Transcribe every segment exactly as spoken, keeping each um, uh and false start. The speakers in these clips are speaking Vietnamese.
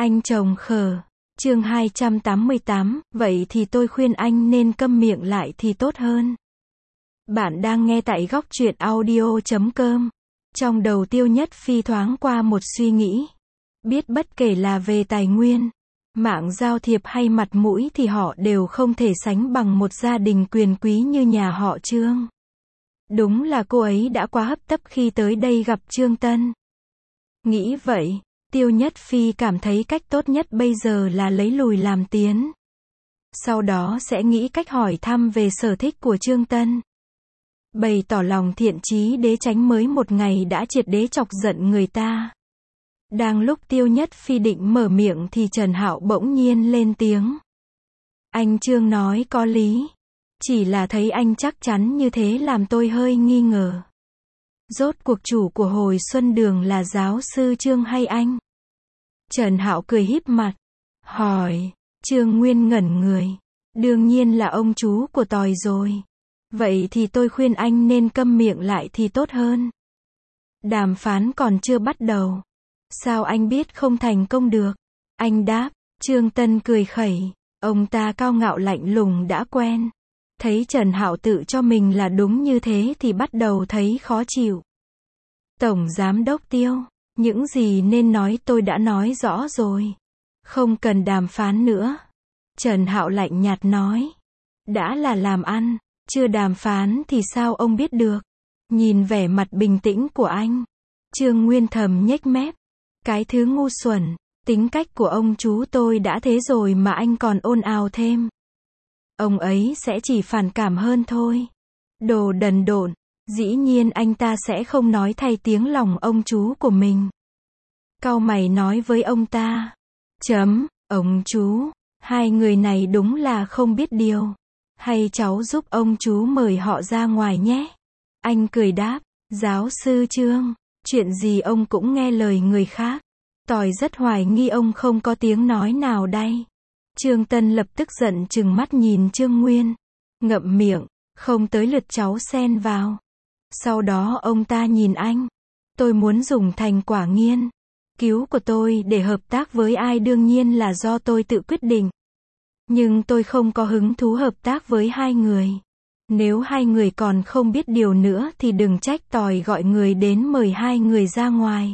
Anh chồng khờ. Chương hai trăm tám mươi tám, vậy thì tôi khuyên anh nên câm miệng lại thì tốt hơn. Bạn đang nghe tại góc truyện audio chấm com. Trong đầu Tiêu Nhất Phi thoáng qua một suy nghĩ. Biết bất kể là về tài nguyên, mạng giao thiệp hay mặt mũi thì họ đều không thể sánh bằng một gia đình quyền quý như nhà họ Trương. Đúng là cô ấy đã quá hấp tấp khi tới đây gặp Trương Tân. Nghĩ vậy, Tiêu Nhất Phi cảm thấy cách tốt nhất bây giờ là lấy lùi làm tiến. Sau đó sẽ nghĩ cách hỏi thăm về sở thích của Trương Tân. Bày tỏ lòng thiện chí để tránh mới một ngày đã triệt để chọc giận người ta. Đang lúc Tiêu Nhất Phi định mở miệng thì Trần Hạo bỗng nhiên lên tiếng. Anh Trương nói có lý. Chỉ là thấy anh chắc chắn như thế làm tôi hơi nghi ngờ. Rốt cuộc chủ của hồi xuân đường là giáo sư Trương hay anh? Trần Hạo cười híp mặt. Hỏi. Trương Nguyên ngẩn người. Đương nhiên là ông chú của Tòi rồi. Vậy thì tôi khuyên anh nên câm miệng lại thì tốt hơn. Đàm phán còn chưa bắt đầu. Sao anh biết không thành công được? Anh đáp. Trương Tân cười khẩy. Ông ta cao ngạo lạnh lùng đã quen. Thấy Trần Hạo tự cho mình là đúng như thế thì bắt đầu thấy khó chịu. Tổng Giám đốc Tiêu, những gì nên nói tôi đã nói rõ rồi. Không cần đàm phán nữa. Trần Hạo lạnh nhạt nói. Đã là làm ăn, chưa đàm phán thì sao ông biết được? Nhìn vẻ mặt bình tĩnh của anh, Trương Nguyên thầm nhếch mép. Cái thứ ngu xuẩn, tính cách của ông chú tôi đã thế rồi mà anh còn ồn ào thêm. Ông ấy sẽ chỉ phản cảm hơn thôi. Đồ đần độn, dĩ nhiên anh ta sẽ không nói thay tiếng lòng ông chú của mình. Cau mày nói với ông ta. Chấm, ông chú, hai người này đúng là không biết điều. Hay cháu giúp ông chú mời họ ra ngoài nhé. Anh cười đáp, giáo sư Trương, chuyện gì ông cũng nghe lời người khác. Tòi rất hoài nghi ông không có tiếng nói nào đây. Trương Tân lập tức giận trừng mắt nhìn Trương Nguyên. Ngậm miệng, không tới lượt cháu xen vào. Sau đó ông ta nhìn anh. Tôi muốn dùng thành quả nghiên cứu của tôi để hợp tác với ai đương nhiên là do tôi tự quyết định. Nhưng tôi không có hứng thú hợp tác với hai người. Nếu hai người còn không biết điều nữa thì đừng trách Tòi gọi người đến mời hai người ra ngoài.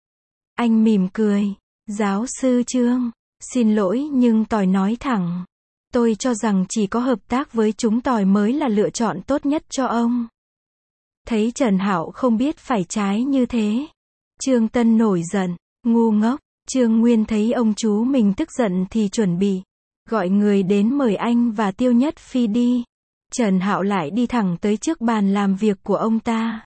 Anh mỉm cười. Giáo sư Trương, xin lỗi nhưng Tòi nói thẳng. Tôi cho rằng chỉ có hợp tác với chúng Tòi mới là lựa chọn tốt nhất cho ông. Thấy Trần Hạo không biết phải trái như thế. Trương Tân nổi giận. Ngu ngốc. Trương Nguyên thấy ông chú mình tức giận thì chuẩn bị gọi người đến mời anh và Tiêu Nhất Phi đi. Trần Hạo lại đi thẳng tới trước bàn làm việc của ông ta.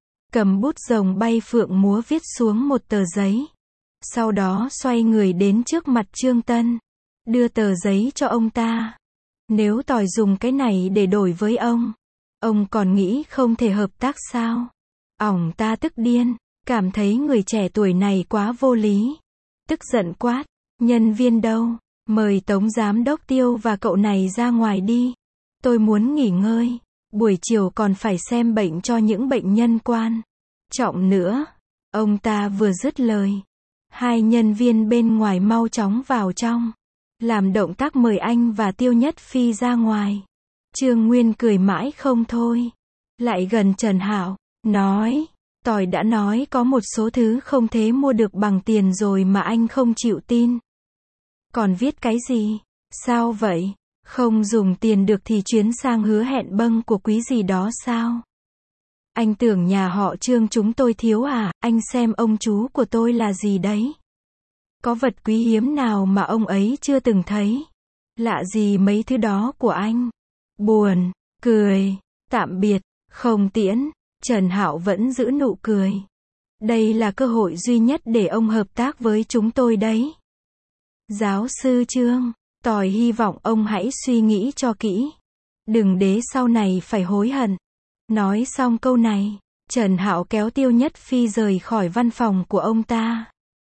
Cầm bút rồng bay phượng múa viết xuống một tờ giấy. Sau đó xoay người đến trước mặt Trương Tân. Đưa tờ giấy cho ông ta. Nếu Tòi dùng cái này để đổi với ông, ông còn nghĩ không thể hợp tác sao? Ỏng ta tức điên. Cảm thấy người trẻ tuổi này quá vô lý. Tức giận quát. Nhân viên đâu? Mời Tống Giám đốc Tiêu và cậu này ra ngoài đi. Tôi muốn nghỉ ngơi. Buổi chiều còn phải xem bệnh cho những bệnh nhân quan trọng nữa. Ông ta vừa dứt lời. Hai nhân viên bên ngoài mau chóng vào trong. Làm động tác mời anh và Tiêu Nhất Phi ra ngoài. Trương Nguyên cười mãi không thôi. Lại gần Trần Hạo. Nói. Tòi đã nói có một số thứ không thể mua được bằng tiền rồi mà anh không chịu tin. Còn viết cái gì? Sao vậy? Không dùng tiền được thì chuyến sang hứa hẹn bâng của quý gì đó sao? Anh tưởng nhà họ Trương chúng tôi thiếu à? Anh xem ông chú của tôi là gì đấy? Có vật quý hiếm nào mà ông ấy chưa từng thấy? Lạ gì mấy thứ đó của anh? Buồn, cười, tạm biệt, không tiễn. Trần Hạo vẫn giữ nụ cười. Đây là cơ hội duy nhất để ông hợp tác với chúng tôi đấy. Giáo sư Trương, Tòi hy vọng ông hãy suy nghĩ cho kỹ. Đừng để sau này phải hối hận. Nói xong câu này, Trần Hạo kéo Tiêu Nhất Phi rời khỏi văn phòng của ông ta.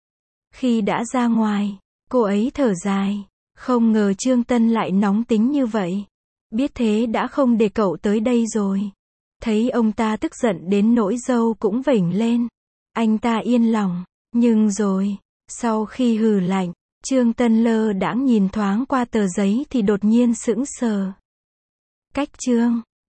Khi đã ra ngoài, cô ấy thở dài. Không ngờ Trương Tân lại nóng tính như vậy. Biết thế đã không để cậu tới đây rồi. Thấy ông ta tức giận đến nỗi râu cũng vểnh lên. Anh ta yên lòng. Nhưng rồi, sau khi hừ lạnh, Trương Tân lơ đãng nhìn thoáng qua tờ giấy thì đột nhiên sững sờ. Cách chương